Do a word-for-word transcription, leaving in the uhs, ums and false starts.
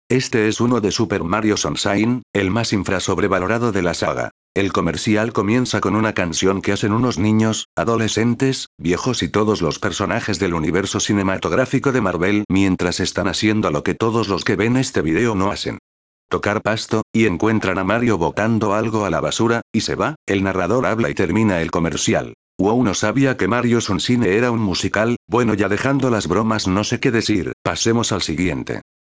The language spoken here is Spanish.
Este es uno de Super Mario Sunshine, el más infrasobrevalorado de la saga. El comercial comienza con una canción que hacen unos niños, adolescentes, viejos y todos los personajes del universo cinematográfico de Marvel mientras están haciendo lo que todos los que ven este video no hacen. Tocar pasto, y encuentran a Mario botando algo a la basura, y se va, el narrador habla y termina el comercial. Wow, no sabía que Mario Sunshine era un musical. Bueno, ya dejando las bromas, no sé qué decir, pasemos al siguiente.